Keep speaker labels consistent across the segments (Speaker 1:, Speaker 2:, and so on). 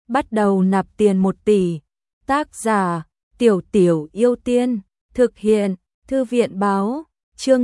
Speaker 1: bắt đầu nạp tiền 1 tỷ. Tác giả: Tiểu Tiểu Yêu Tiên. Thực hiện: Thư viện báo. Chương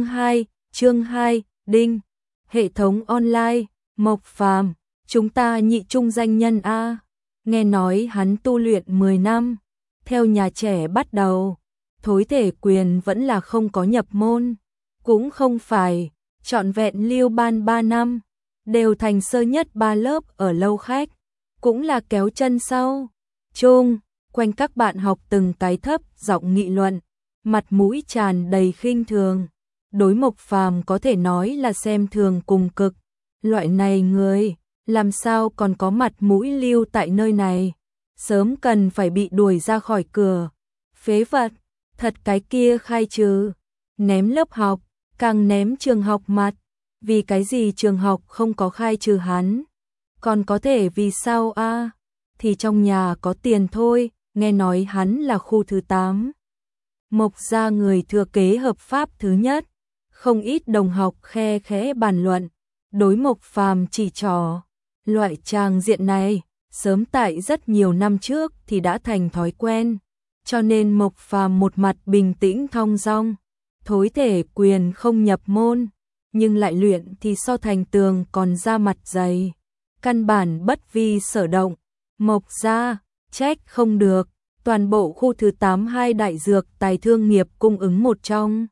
Speaker 1: 2, Đinh. Hệ thống online. Mộc Phàm, chúng ta nhị trung danh nhân a. Nghe nói hắn tu luyện 10 năm, theo nhà trẻ bắt đầu. Thối thể quyền vẫn là không có nhập môn, cũng không phải trọn vẹn lưu ban 3 năm, đều thành sơ nhất 3 lớp ở lâu khách, cũng là kéo chân sau. Chung quanh các bạn học từng cái thấp giọng nghị luận, mặt mũi tràn đầy khinh thường. Đối Mộc Phàm có thể nói là xem thường cùng cực. Loại này người, làm sao còn có mặt mũi lưu tại nơi này, sớm cần phải bị đuổi ra khỏi cửa. Phế vật, thật cái kia khai trừ, ném lớp học, càng ném trường học mặt. Vì cái gì trường học không có khai trừ hắn? Còn có thể vì sao a? Thì trong nhà có tiền thôi, nghe nói hắn là khu thứ 8. Mộc gia người thừa kế hợp pháp thứ nhất. Không ít đồng học khe khẽ bàn luận, đối Mộc Phàm chỉ trỏ. Loại tràng diện này, sớm tại rất nhiều năm trước thì đã thành thói quen, cho nên Mộc Phàm một mặt bình tĩnh thong dong. Thối thể quyền không nhập môn, nhưng lại luyện thì so Thành Tường còn ra mặt dày, căn bản bất vi sở động. Mộc gia, trách không được, toàn bộ khu thứ 8 2 đại dược tài thương nghiệp cung ứng một trong.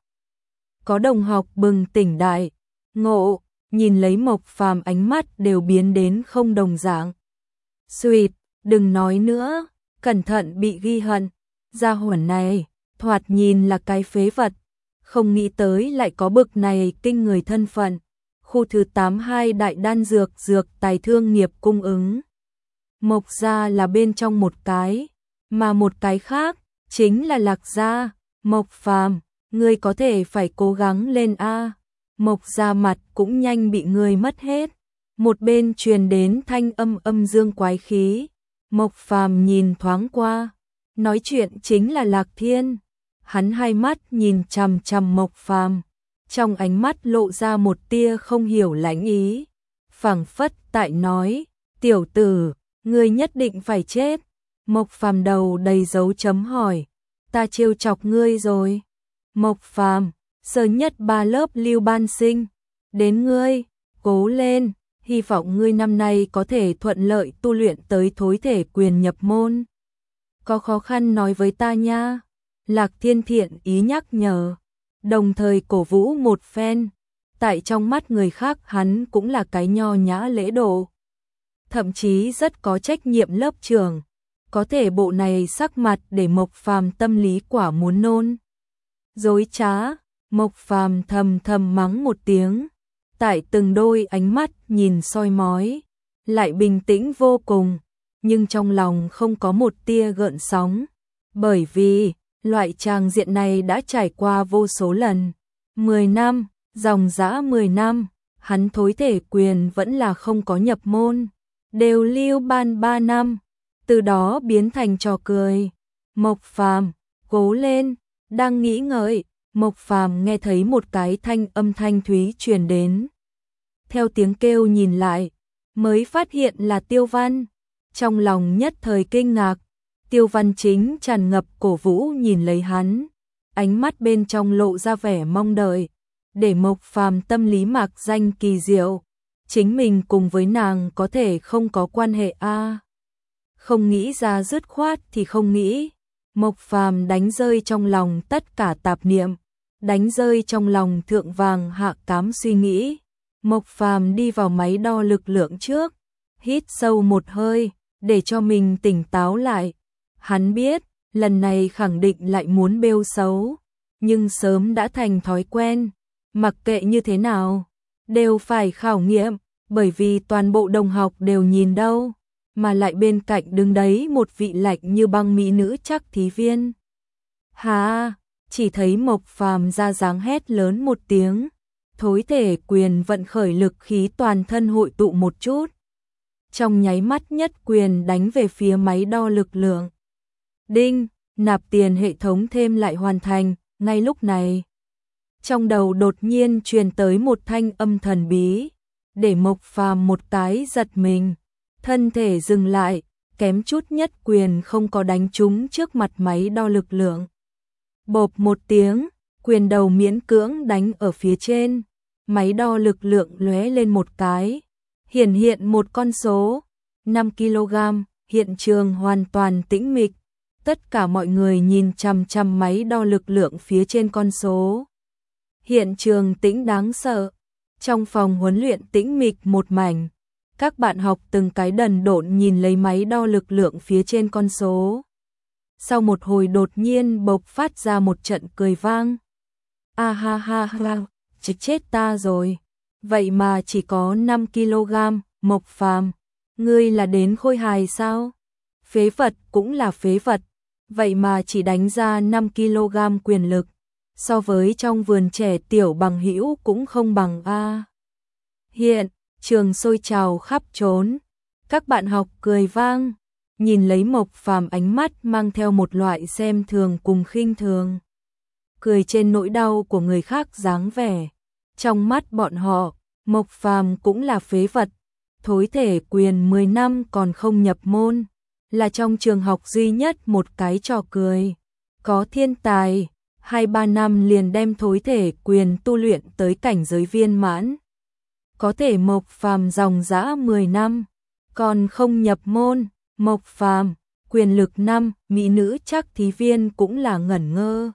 Speaker 1: Có đồng học bừng tỉnh đại ngộ, nhìn lấy Mộc Phàm ánh mắt đều biến đến không đồng dạng. Xuyệt, đừng nói nữa, cẩn thận bị ghi hận. Gia hỏa này, thoạt nhìn là cái phế vật, không nghĩ tới lại có bực này kinh người thân phận. Khu thứ 8 2 đại đan dược tài thương nghiệp cung ứng. Mộc gia là bên trong một cái, mà một cái khác chính là Lạc gia. Mộc Phàm, ngươi có thể phải cố gắng lên a. Mộc gia mặt cũng nhanh bị ngươi mất hết. Một bên truyền đến thanh âm âm dương quái khí. Mộc Phàm nhìn thoáng qua, nói chuyện chính là Lạc Thiên. Hắn hai mắt nhìn chằm chằm Mộc Phàm, trong ánh mắt lộ ra một tia không hiểu lãnh ý, phảng phất tại nói, tiểu tử, ngươi nhất định phải chết. Mộc Phàm đầu đầy dấu chấm hỏi, ta trêu chọc ngươi rồi? Mộc Phàm, sơ nhất 3 lớp lưu ban sinh, đến ngươi, cố lên, hy vọng ngươi năm nay có thể thuận lợi tu luyện tới thối thể quyền nhập môn. Có khó khăn nói với ta nha. Lạc Thiên thiện ý nhắc nhở, đồng thời cổ vũ một phen. Tại trong mắt người khác hắn cũng là cái nho nhã lễ độ, thậm chí rất có trách nhiệm lớp trưởng. Có thể bộ này sắc mặt để Mộc Phàm tâm lý quả muốn nôn. Dối trá, Mộc Phàm thầm thầm mắng một tiếng, tại từng đôi ánh mắt nhìn soi mói, lại bình tĩnh vô cùng, nhưng trong lòng không có một tia gợn sóng, bởi vì loại tràng diện này đã trải qua vô số lần. 10 năm, dòng dã 10 năm, hắn thối thể quyền vẫn là không có nhập môn, đều lưu ban 3 năm, từ đó biến thành trò cười. Mộc Phàm, cố lên. Đang nghĩ ngợi, Mộc Phàm nghe thấy một cái thanh âm thanh thúy truyền đến. Theo tiếng kêu nhìn lại, mới phát hiện là Tiêu Văn. Trong lòng nhất thời kinh ngạc, Tiêu Văn chính tràn ngập cổ vũ nhìn lấy hắn, ánh mắt bên trong lộ ra vẻ mong đợi, để Mộc Phàm tâm lý mạc danh kỳ diệu, chính mình cùng với nàng có thể không có quan hệ a. Không nghĩ ra dứt khoát thì không nghĩ. Mộc Phàm đánh rơi trong lòng tất cả tạp niệm, đánh rơi trong lòng thượng vàng hạ cám suy nghĩ. Mộc Phàm đi vào máy đo lực lượng trước, hít sâu một hơi, để cho mình tỉnh táo lại. Hắn biết, lần này khẳng định lại muốn bêu xấu, nhưng sớm đã thành thói quen, mặc kệ như thế nào, đều phải khảo nghiệm, bởi vì toàn bộ đồng học đều nhìn đâu, mà lại bên cạnh đứng đấy một vị lạnh như băng mỹ nữ chắc thí viên. Hà, chỉ thấy Mộc Phàm ra dáng hét lớn một tiếng, thối thể quyền vận khởi lực khí toàn thân hội tụ một chút. Trong nháy mắt nhất quyền đánh về phía máy đo lực lượng. Đinh, nạp tiền hệ thống thêm lại hoàn thành. Ngay lúc này, trong đầu đột nhiên truyền tới một thanh âm thần bí, để Mộc Phàm một cái giật mình, thân thể dừng lại, kém chút nhất quyền không có đánh trúng trước mặt máy đo lực lượng. Bộp một tiếng, quyền đầu miễn cưỡng đánh ở phía trên, máy đo lực lượng lóe lên một cái, hiển hiện một con số 5 kg, hiện trường hoàn toàn tĩnh mịch. Tất cả mọi người nhìn chằm chằm máy đo lực lượng phía trên con số. Hiện trường tĩnh đáng sợ. Trong phòng huấn luyện tĩnh mịch một mảnh. Các bạn học từng cái đần độn nhìn lấy máy đo lực lượng phía trên con số. Sau một hồi đột nhiên bộc phát ra một trận cười vang. A ha ha ha, chết ta rồi. Vậy mà chỉ có 5 kg, Mộc Phàm, ngươi là đến khôi hài sao? Phế vật cũng là phế vật. Vậy mà chỉ đánh ra 5 kg quyền lực, so với trong vườn trẻ Tiểu Bằng Hữu cũng không bằng a. Hiện trường sôi trào khắp trốn, các bạn học cười vang, nhìn lấy Mộc Phàm ánh mắt mang theo một loại xem thường cùng khinh thường. Cười trên nỗi đau của người khác dáng vẻ. Trong mắt bọn họ, Mộc Phàm cũng là phế vật, thối thể quyền 10 năm còn không nhập môn. Là trong trường học duy nhất một cái trò cười. Có thiên tài, 2-3 năm liền đem thối thể quyền tu luyện tới cảnh giới viên mãn. Có thể Mộc Phàm dòng dã 10 năm, còn không nhập môn. Mộc Phàm, quyền lực 5, mỹ nữ chắc thí viên cũng là ngẩn ngơ.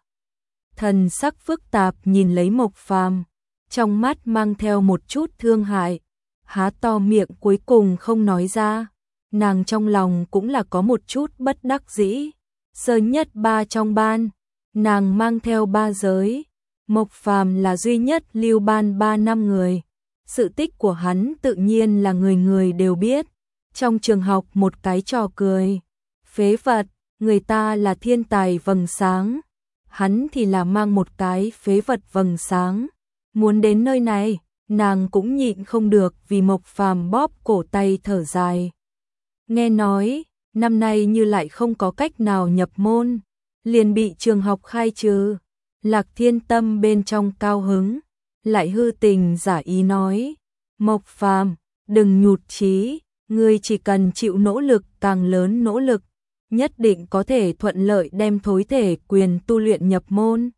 Speaker 1: Thần sắc phức tạp nhìn lấy Mộc Phàm, trong mắt mang theo một chút thương hại, há to miệng cuối cùng không nói ra. Nàng trong lòng cũng là có một chút bất đắc dĩ. Sơ nhất 3 trong ban, nàng mang theo 3 giới. Mộc Phàm là duy nhất lưu ban 3 năm người. Sự tích của hắn tự nhiên là người người đều biết. Trong trường học một cái trò cười. Phế vật, người ta là thiên tài vầng sáng. Hắn thì là mang một cái phế vật vầng sáng. Muốn đến nơi này, nàng cũng nhịn không được vì Mộc Phàm bóp cổ tay thở dài. Nghe nói, năm nay như lại không có cách nào nhập môn, liền bị trường học khai trừ. Lạc Thiên Tâm bên trong cao hứng, lại hư tình giả ý nói, Mộc Phàm, đừng nhụt chí, ngươi chỉ cần chịu nỗ lực càng lớn nỗ lực, nhất định có thể thuận lợi đem thối thể quyền tu luyện nhập môn.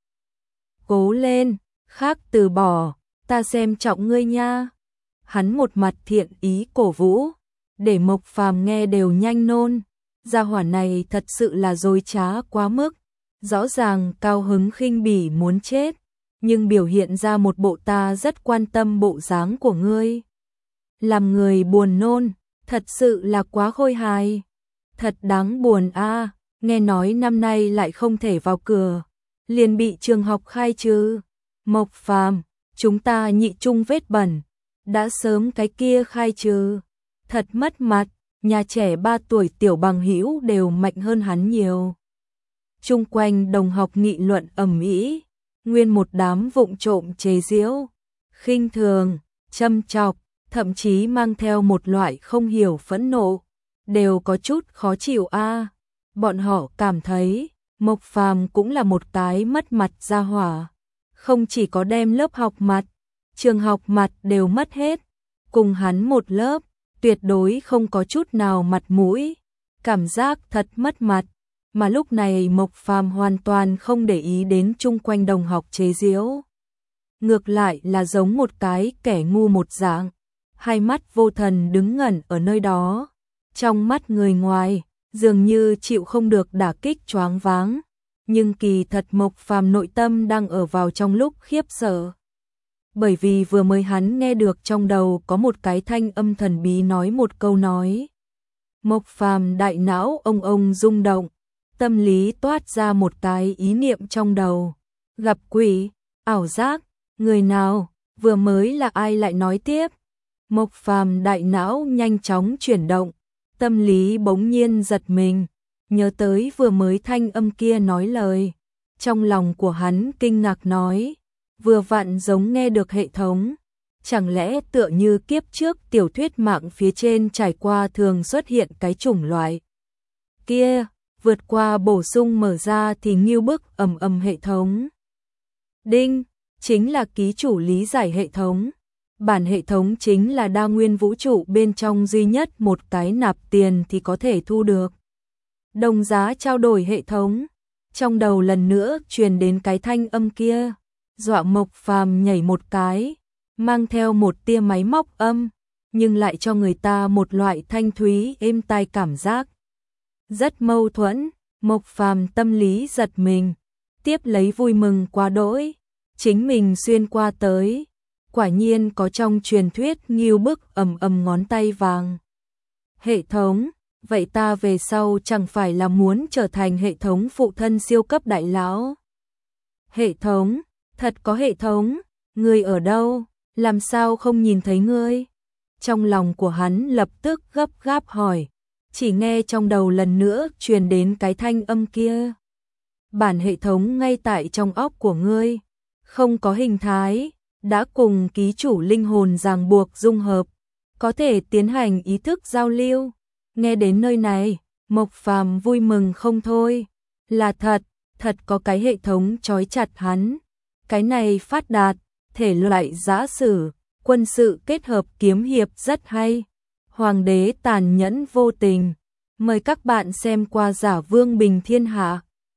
Speaker 1: Cố lên, khác từ bỏ, ta xem trọng ngươi nha. Hắn một mặt thiện ý cổ vũ, để Mộc Phàm nghe đều nhanh nôn. Gia hỏa này thật sự là dối trá quá mức, rõ ràng cao hứng khinh bỉ muốn chết, nhưng biểu hiện ra một bộ ta rất quan tâm bộ dáng của ngươi. Làm người buồn nôn, thật sự là quá khôi hài. Thật đáng buồn a, nghe nói năm nay lại không thể vào cửa, liền bị trường học khai trừ. Mộc Phàm, chúng ta nhị trung vết bẩn, đã sớm cái kia khai trừ. Thật mất mặt, nhà trẻ 3 tuổi Tiểu Bằng Hữu đều mạnh hơn hắn nhiều. Chung quanh đồng học nghị luận ầm ĩ, nguyên một đám vụng trộm chế giễu, khinh thường, châm chọc, thậm chí mang theo một loại không hiểu phẫn nộ, đều có chút khó chịu a. Bọn họ cảm thấy, Mộc Phàm cũng là một cái mất mặt gia hỏa, không chỉ có đem lớp học mặt, trường học mặt đều mất hết, cùng hắn một lớp, tuyệt đối không có chút nào mặt mũi, cảm giác thật mất mặt. Mà lúc này Mộc Phàm hoàn toàn không để ý đến chung quanh đồng học chế giễu, ngược lại là giống một cái kẻ ngu một dạng, hai mắt vô thần đứng ngẩn ở nơi đó, trong mắt người ngoài dường như chịu không được đả kích choáng váng, nhưng kỳ thật Mộc Phàm nội tâm đang ở vào trong lúc khiếp sợ. Bởi vì vừa mới hắn nghe được trong đầu có một cái thanh âm thần bí nói một câu nói. Mộc Phàm đại não ông rung động, tâm lý toát ra một cái ý niệm trong đầu. Gặp quỷ, ảo giác, người nào, vừa mới là ai lại nói tiếp. Mộc Phàm đại não nhanh chóng chuyển động, tâm lý bỗng nhiên giật mình, nhớ tới vừa mới thanh âm kia nói lời. Trong lòng của hắn kinh ngạc nói, vừa vặn giống nghe được hệ thống. Chẳng lẽ tựa như kiếp trước tiểu thuyết mạng phía trên trải qua thường xuất hiện cái chủng loại kia, vượt qua bổ sung mở ra thì nghiêu bức ầm hệ thống. Đinh, chính là ký chủ lý giải hệ thống. Bản hệ thống chính là đa nguyên vũ trụ bên trong duy nhất một cái nạp tiền thì có thể thu được. Đồng giá trao đổi hệ thống. Trong đầu lần nữa truyền đến cái thanh âm kia, dọa Mộc Phàm nhảy một cái, mang theo một tia máy móc âm, nhưng lại cho người ta một loại thanh thúy êm tai cảm giác. Rất mâu thuẫn, Mộc Phàm tâm lý giật mình, tiếp lấy vui mừng quá đỗi, chính mình xuyên qua tới, quả nhiên có trong truyền thuyết ngưu bức ngón tay vàng. Hệ thống, vậy ta về sau chẳng phải là muốn trở thành hệ thống phụ thân siêu cấp đại lão. Hệ thống, thật có hệ thống, ngươi ở đâu, làm sao không nhìn thấy ngươi? Trong lòng của hắn lập tức gấp gáp hỏi, chỉ nghe trong đầu lần nữa truyền đến cái thanh âm kia. Bản hệ thống ngay tại trong óc của ngươi, không có hình thái, đã cùng ký chủ linh hồn ràng buộc dung hợp, có thể tiến hành ý thức giao lưu. Nghe đến nơi này, Mộc Phàm vui mừng không thôi, là thật, thật có cái hệ thống trói chặt hắn. Cái này phát đạt, thể loại giã sử, quân sự kết hợp kiếm hiệp rất hay. Hoàng đế tàn nhẫn vô tình. Mời các bạn xem qua Giả Vương Bình Thiên Hạ.